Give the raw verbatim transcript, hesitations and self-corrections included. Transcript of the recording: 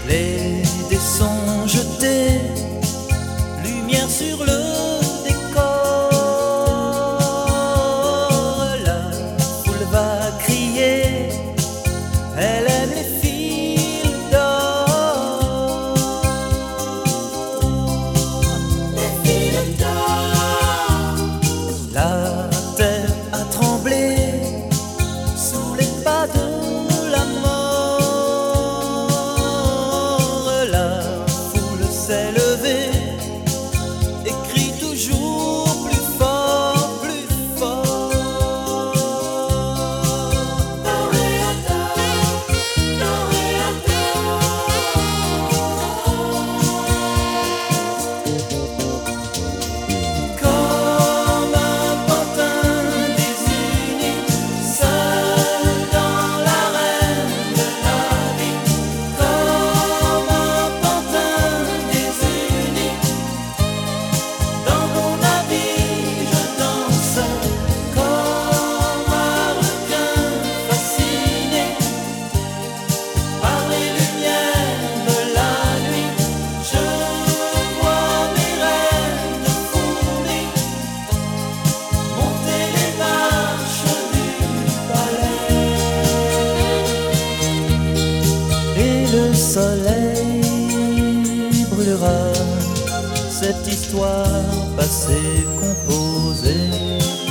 Les dés sont jetés, lumière sur le décor. La foule va crier, elle aime les fils d'or. Les fils d'or. La terre a tremblé sous les pas de la mort. La foule s'est levée et crie toujours plus fort, plus fort. Toréador, comme un pantin désuni, seul dans l'arène de la vie. Comme un pantin désuni, dans mon habit je danse. Comme un requin fasciné par les lumières de la nuit, je vois mes rêves fournis monter les marches du palais. Et le soleil brûlera cette histoire passée composée.